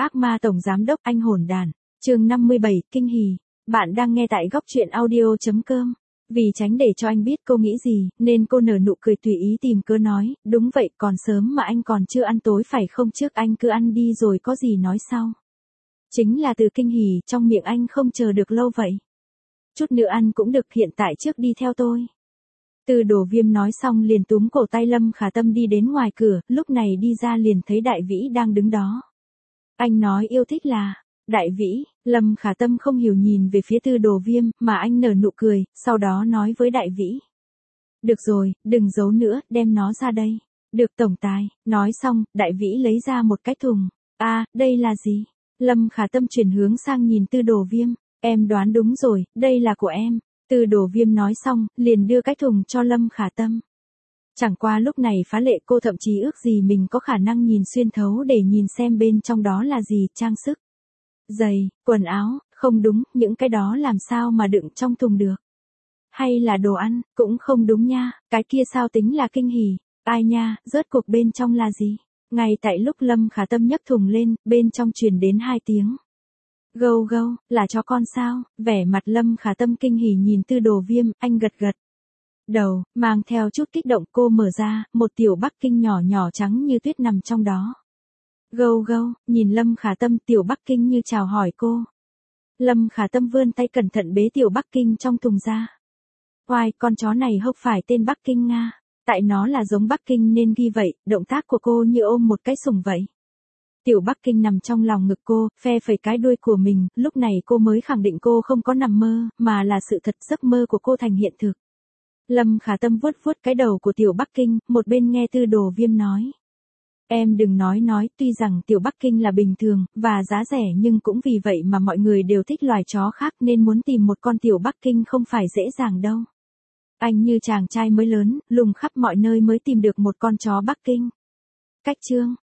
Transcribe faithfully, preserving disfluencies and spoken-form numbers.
Ác ma tổng giám đốc anh hồn đàn. Chương năm mươi bảy, kinh hỉ. Bạn đang nghe tại góc truyện audio chấm com. Vì tránh để cho anh biết cô nghĩ gì, nên cô nở nụ cười tùy ý tìm cớ nói, đúng vậy, còn sớm mà anh còn chưa ăn tối phải không, trước anh cứ ăn đi rồi có gì nói sau. Chính là từ kinh hỉ trong miệng anh không chờ được lâu vậy. Chút nữa ăn cũng được, hiện tại trước đi theo tôi. Từ Đổ Viêm nói xong liền túm cổ tay Lâm Khả Tâm đi đến ngoài cửa, lúc này đi ra liền thấy Đại Vĩ đang đứng đó. Anh nói yêu thích là, Đại Vĩ, Lâm Khả Tâm không hiểu nhìn về phía Từ Đổ Viêm, mà anh nở nụ cười, sau đó nói với Đại Vĩ. Được rồi, đừng giấu nữa, đem nó ra đây. Được tổng tài, nói xong, Đại Vĩ lấy ra một cái thùng. À, đây là gì? Lâm Khả Tâm chuyển hướng sang nhìn Từ Đổ Viêm, em đoán đúng rồi, đây là của em. Từ Đổ Viêm nói xong, liền đưa cái thùng cho Lâm Khả Tâm. Chẳng qua lúc này phá lệ cô thậm chí ước gì mình có khả năng nhìn xuyên thấu để nhìn xem bên trong đó là gì, trang sức, giày, quần áo, không đúng, những cái đó làm sao mà đựng trong thùng được. Hay là đồ ăn, cũng không đúng nha, cái kia sao tính là kinh hỉ, ai nha, rốt cuộc bên trong là gì. Ngay tại lúc Lâm Khả Tâm nhấc thùng lên, bên trong truyền đến hai tiếng. Gâu gâu, là chó con sao? Vẻ mặt Lâm Khả Tâm kinh hỉ nhìn Từ Đổ Viêm, anh gật gật đầu, mang theo chút kích động, cô mở ra, một tiểu Bắc Kinh nhỏ nhỏ trắng như tuyết nằm trong đó. Gâu gâu, nhìn Lâm Khả Tâm, tiểu Bắc Kinh như chào hỏi cô. Lâm Khả Tâm vươn tay cẩn thận bế tiểu Bắc Kinh trong thùng ra. Oai, con chó này không phải tên Bắc Kinh Nga, tại nó là giống Bắc Kinh nên ghi vậy, động tác của cô như ôm một cái sủng vậy. Tiểu Bắc Kinh nằm trong lòng ngực cô, phe phẩy cái đuôi của mình, lúc này cô mới khẳng định cô không có nằm mơ, mà là sự thật, giấc mơ của cô thành hiện thực. Lâm Khả Tâm vuốt vuốt cái đầu của Tiểu Bắc Kinh, một bên nghe Từ Đổ Viêm nói. Em đừng nói nói, tuy rằng Tiểu Bắc Kinh là bình thường, và giá rẻ nhưng cũng vì vậy mà mọi người đều thích loài chó khác nên muốn tìm một con Tiểu Bắc Kinh không phải dễ dàng đâu. Anh như chàng trai mới lớn, lùng khắp mọi nơi mới tìm được một con chó Bắc Kinh. Cách chương,